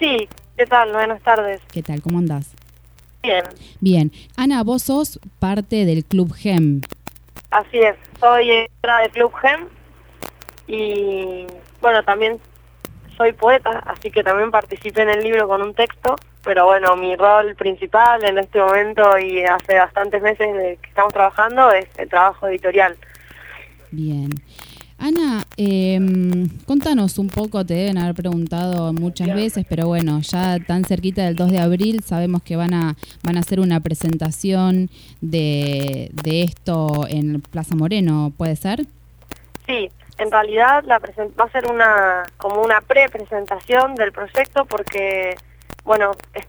Sí, ¿qué tal? Buenas tardes. ¿Qué tal? ¿Cómo andás? Bien. Bien. Ana, vos sos parte del Club GEM. Así es, soy editora del Club GEM y bueno, también soy poeta, así que también participé en el libro con un texto, pero bueno, mi rol principal en este momento y hace bastantes meses de que estamos trabajando es el trabajo editorial. Bien. Ana, contanos un poco, te deben haber preguntado muchas veces, pero bueno, ya tan cerquita del 2 de abril sabemos que van a hacer una presentación de esto en Plaza Moreno, ¿puede ser? Sí, en realidad va a ser como una pre-presentación del proyecto porque, bueno,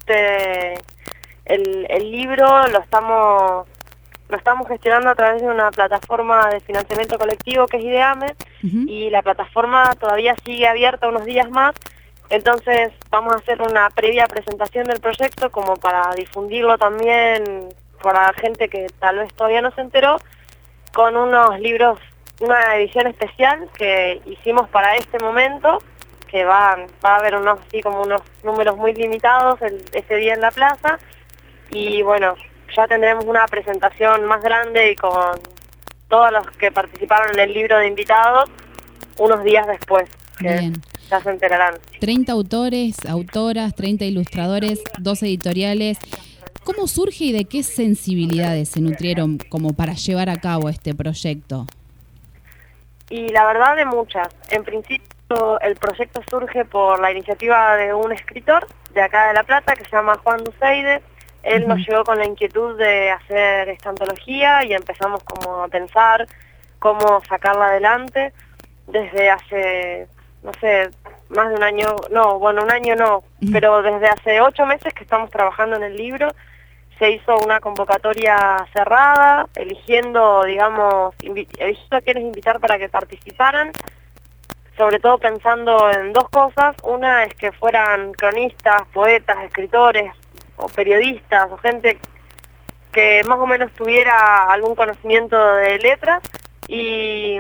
el libro lo estamos gestionando a través de una plataforma de financiamiento colectivo que es Ideame, y la plataforma todavía sigue abierta unos días más, entonces vamos a hacer una previa presentación del proyecto como para difundirlo también para gente que tal vez todavía no se enteró, con unos libros, una edición especial que hicimos para este momento, que va a haber unos números muy limitados ese día en la plaza, y bueno, ya tendremos una presentación más grande y con todos los que participaron en el libro de invitados unos días después, que Bien. ya se enterarán. 30 autores, autoras, 30 ilustradores, 2 editoriales. ¿Cómo surge y de qué sensibilidades se nutrieron como para llevar a cabo este proyecto? Y la verdad de muchas. En principio el proyecto surge por la iniciativa de un escritor de acá de La Plata que se llama Juan Duceide. Él nos llegó con la inquietud de hacer esta antología y empezamos como a pensar cómo sacarla adelante desde hace, no sé, más de un año, pero desde hace 8 meses que estamos trabajando en el libro. Se hizo una convocatoria cerrada, eligiendo a quienes invitar para que participaran, sobre todo pensando en 2 cosas. Una es que fueran cronistas, poetas, escritores, o periodistas, o gente que más o menos tuviera algún conocimiento de letras y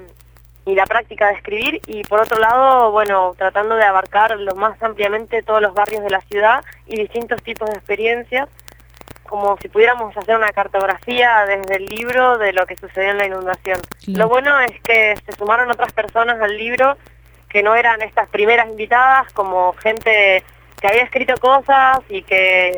la práctica de escribir, y por otro lado, bueno, tratando de abarcar lo más ampliamente todos los barrios de la ciudad y distintos tipos de experiencias, como si pudiéramos hacer una cartografía desde el libro de lo que sucedió en la inundación. Sí. Lo bueno es que se sumaron otras personas al libro que no eran estas primeras invitadas, como gente que había escrito cosas y que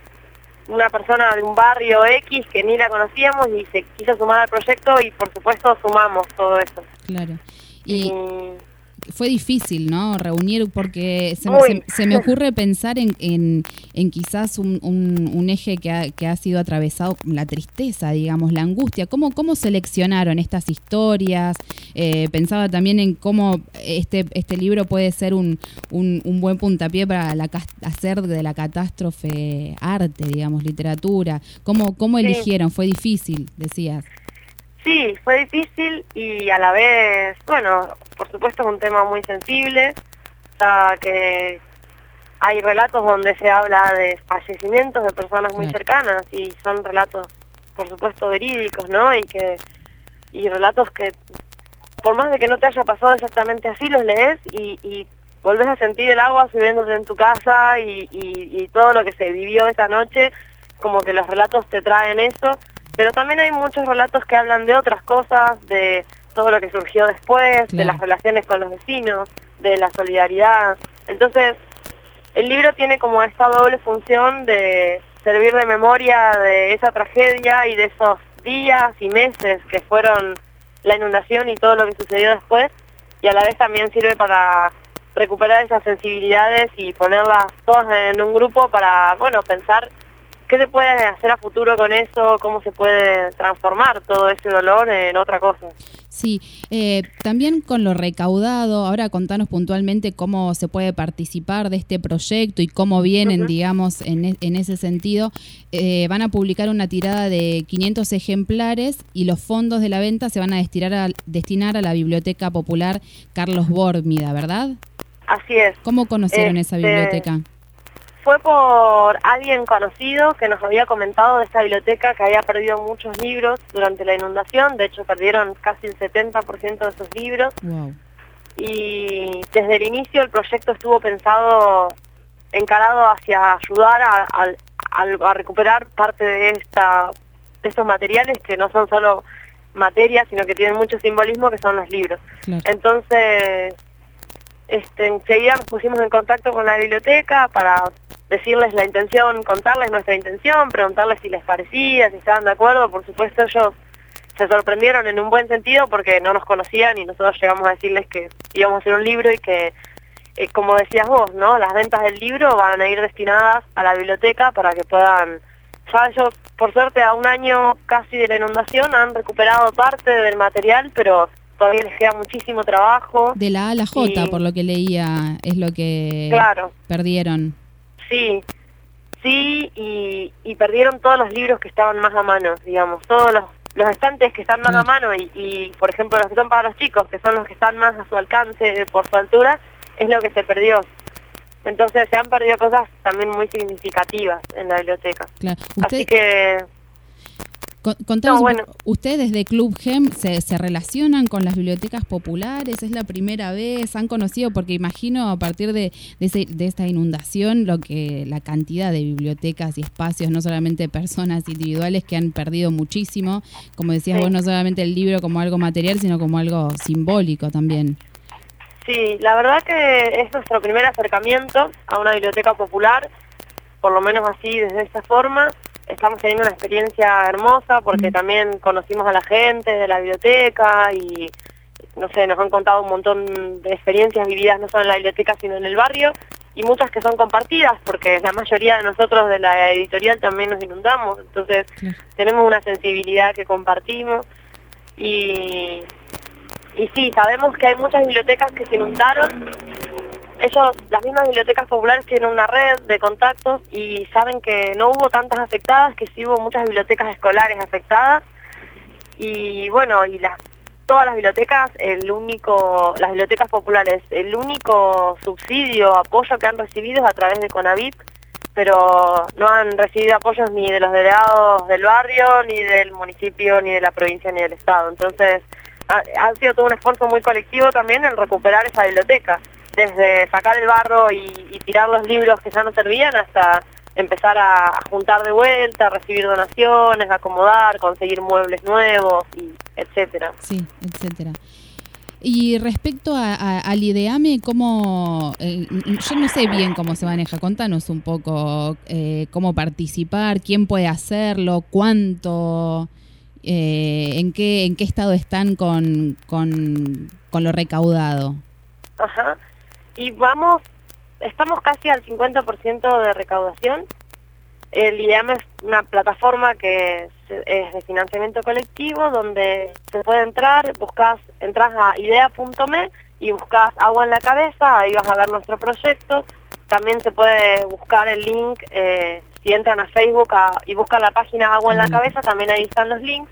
una persona de un barrio X que ni la conocíamos y se quiso sumar al proyecto, y por supuesto sumamos todo eso. Claro. Y fue difícil, ¿no? Reunir, porque se me ocurre pensar en quizás un eje que ha sido atravesado, la tristeza, digamos, la angustia. ¿Cómo seleccionaron estas historias? Pensaba también en cómo este libro puede ser un buen puntapié para hacer de la catástrofe arte, digamos, literatura. ¿Cómo eligieron? Fue difícil, decías. Sí, fue difícil y a la vez, bueno, por supuesto es un tema muy sensible, o sea, que hay relatos donde se habla de fallecimientos de personas muy cercanas y son relatos, por supuesto, verídicos, ¿no? Y relatos que, por más de que no te haya pasado exactamente así, los lees y volvés a sentir el agua subiéndose en tu casa y todo lo que se vivió esa noche, como que los relatos te traen eso. Pero también hay muchos relatos que hablan de otras cosas, de todo lo que surgió después, de las relaciones con los vecinos, de la solidaridad. Entonces, el libro tiene como esta doble función de servir de memoria de esa tragedia y de esos días y meses que fueron la inundación y todo lo que sucedió después, y a la vez también sirve para recuperar esas sensibilidades y ponerlas todas en un grupo para, bueno, pensar ¿qué se puede hacer a futuro con eso? ¿Cómo se puede transformar todo ese dolor en otra cosa? Sí, también con lo recaudado, ahora contanos puntualmente cómo se puede participar de este proyecto y cómo vienen, digamos, en ese sentido. Van a publicar una tirada de 500 ejemplares y los fondos de la venta se van a destinar a la Biblioteca Popular Carlos Bormida, ¿verdad? Así es. ¿Cómo conocieron esa biblioteca? Fue por alguien conocido que nos había comentado de esta biblioteca que había perdido muchos libros durante la inundación. De hecho, perdieron casi el 70% de esos libros. Wow. Y desde el inicio el proyecto estuvo pensado encarado hacia ayudar a recuperar parte de estos materiales que no son solo materia, sino que tienen mucho simbolismo, que son los libros. Claro. Entonces, enseguida nos pusimos en contacto con la biblioteca para decirles la intención, contarles nuestra intención, preguntarles si les parecía, si estaban de acuerdo. Por supuesto, ellos se sorprendieron en un buen sentido porque no nos conocían y nosotros llegamos a decirles que íbamos a hacer un libro y que, como decías vos, ¿no? Las ventas del libro van a ir destinadas a la biblioteca para que puedan... Ya ellos, por suerte, a un año casi de la inundación han recuperado parte del material, pero todavía les queda muchísimo trabajo. De la A a la J, por lo que leía, es lo que perdieron. Sí, y perdieron todos los libros que estaban más a mano, digamos, todos los estantes que están más a mano y, por ejemplo, los que son para los chicos, que son los que están más a su alcance, por su altura, es lo que se perdió. Entonces se han perdido cosas también muy significativas en la biblioteca. Claro. Así que... Contanos, ¿ustedes desde Club GEM se relacionan con las bibliotecas populares? ¿Es la primera vez? ¿Han conocido? Porque imagino a partir de esta inundación la cantidad de bibliotecas y espacios, no solamente personas individuales que han perdido muchísimo, como decías vos, no solamente el libro como algo material, sino como algo simbólico también. Sí, la verdad que es nuestro primer acercamiento a una biblioteca popular, por lo menos así, desde esta forma. Estamos teniendo una experiencia hermosa porque también conocimos a la gente de la biblioteca y, no sé, nos han contado un montón de experiencias vividas no solo en la biblioteca sino en el barrio y muchas que son compartidas porque la mayoría de nosotros de la editorial también nos inundamos, entonces tenemos una sensibilidad que compartimos y sí, sabemos que hay muchas bibliotecas que se inundaron. Las mismas bibliotecas populares tienen una red de contactos y saben que no hubo tantas afectadas, que sí hubo muchas bibliotecas escolares afectadas. Y bueno, todas las bibliotecas, las bibliotecas populares, el único subsidio, apoyo que han recibido es a través de CONAVIP, pero no han recibido apoyos ni de los delegados del barrio, ni del municipio, ni de la provincia, ni del estado. Entonces, ha sido todo un esfuerzo muy colectivo también en recuperar esa biblioteca. Desde sacar el barro y tirar los libros que ya no servían hasta empezar a juntar de vuelta, a recibir donaciones, a acomodar, conseguir muebles nuevos, etcétera. Sí, etcétera. Y respecto al IDEAME, ¿cómo? Yo no sé bien cómo se maneja. Contanos un poco cómo participar, quién puede hacerlo, cuánto, en qué estado están con lo recaudado. Ajá. Y estamos casi al 50% de recaudación. El IDEAME es una plataforma que es de financiamiento colectivo donde se puede entras a idea.me y buscas Agua en la Cabeza, ahí vas a ver nuestro proyecto. También se puede buscar el link, si entran a Facebook y buscan la página Agua en la Cabeza, también ahí están los links.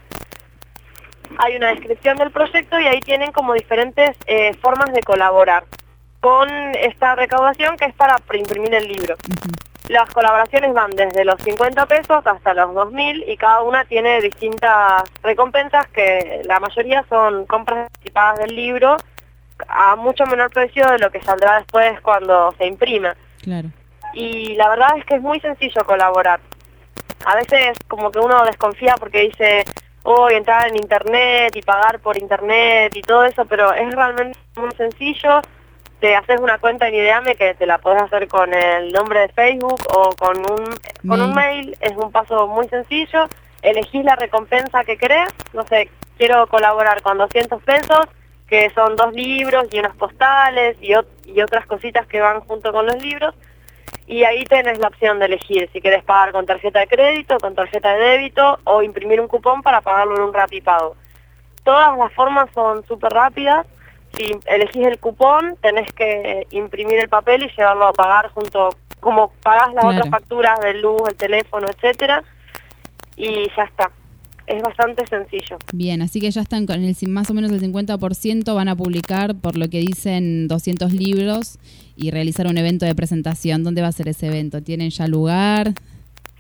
Hay una descripción del proyecto y ahí tienen como diferentes formas de colaborar con esta recaudación que es para imprimir el libro. Las colaboraciones van desde los 50 pesos hasta los 2.000 y cada una tiene distintas recompensas que la mayoría son compras anticipadas del libro a mucho menor precio de lo que saldrá después cuando se imprima. Claro. Y la verdad es que es muy sencillo colaborar. A veces como que uno desconfía porque dice, entrar en internet y pagar por internet y todo eso, pero es realmente muy sencillo. Te haces una cuenta en IDEAME que te la podés hacer con el nombre de Facebook o con un mail, es un paso muy sencillo. Elegís la recompensa que querés, no sé, quiero colaborar con 200 pesos, que son 2 libros y unas postales y otras cositas que van junto con los libros. Y ahí tenés la opción de elegir si querés pagar con tarjeta de crédito, con tarjeta de débito o imprimir un cupón para pagarlo en un Rapipago. Todas las formas son súper rápidas. Si elegís el cupón, tenés que imprimir el papel y llevarlo a pagar como pagás las otras facturas de luz, el teléfono, etcétera, y ya está. Es bastante sencillo. Bien, así que ya están con más o menos el 50%, van a publicar, por lo que dicen, 200 libros y realizar un evento de presentación. ¿Dónde va a ser ese evento? ¿Tienen ya lugar?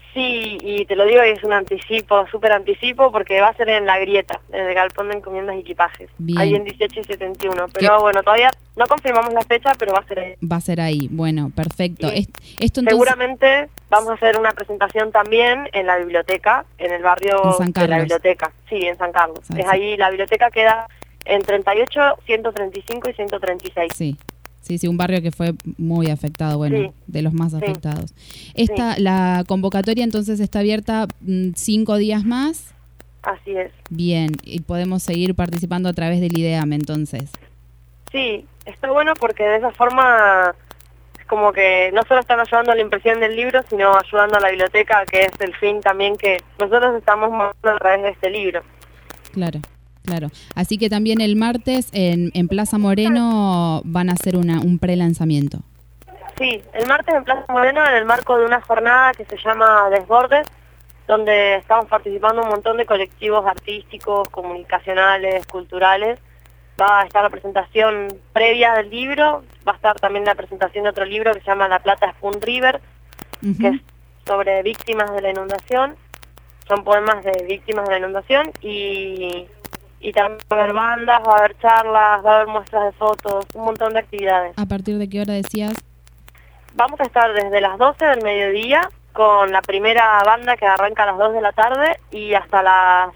Sí, y te lo digo, es un anticipo, súper anticipo, porque va a ser en La Grieta, en el Galpón de Encomiendas y Equipajes, Bien. ahí en 18 y 71. Pero bueno, todavía no confirmamos la fecha, pero va a ser ahí. Va a ser ahí, bueno, perfecto. Sí. Esto entonces... Seguramente vamos a hacer una presentación también en la biblioteca, en el barrio de la biblioteca. Sí, en San Carlos. Es ahí, la biblioteca queda en 38, 135 y 136. Sí. Sí, un barrio que fue muy afectado, bueno, sí, de los más afectados. La convocatoria entonces está abierta 5 días más. Así es. Bien, y podemos seguir participando a través del IDEAM entonces. Sí, está bueno porque de esa forma es como que no solo están ayudando a la impresión del libro, sino ayudando a la biblioteca, que es el fin también que nosotros estamos mostrando a través de este libro. Claro. Así que también el martes en Plaza Moreno van a hacer un pre-lanzamiento. Sí, el martes en Plaza Moreno en el marco de una jornada que se llama Desbordes, donde estamos participando un montón de colectivos artísticos, comunicacionales, culturales. Va a estar la presentación previa del libro, va a estar también la presentación de otro libro que se llama La Plata Spoon River, que es sobre víctimas de la inundación. Son poemas de víctimas de la inundación y también va a haber bandas, va a haber charlas, va a haber muestras de fotos, un montón de actividades. ¿A partir de qué hora decías? Vamos a estar desde las 12 del mediodía con la primera banda que arranca a las 2 de la tarde y hasta las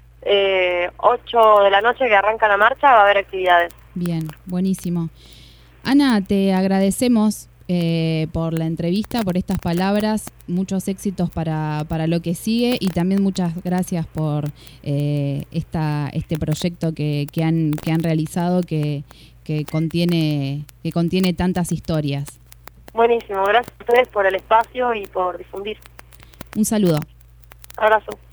8 de la noche que arranca la marcha va a haber actividades. Bien, buenísimo. Ana, te agradecemos por la entrevista, por estas palabras, muchos éxitos para lo que sigue y también muchas gracias por este proyecto que han realizado que contiene tantas historias. Buenísimo, gracias a ustedes por el espacio y por difundir. Un saludo. Abrazo.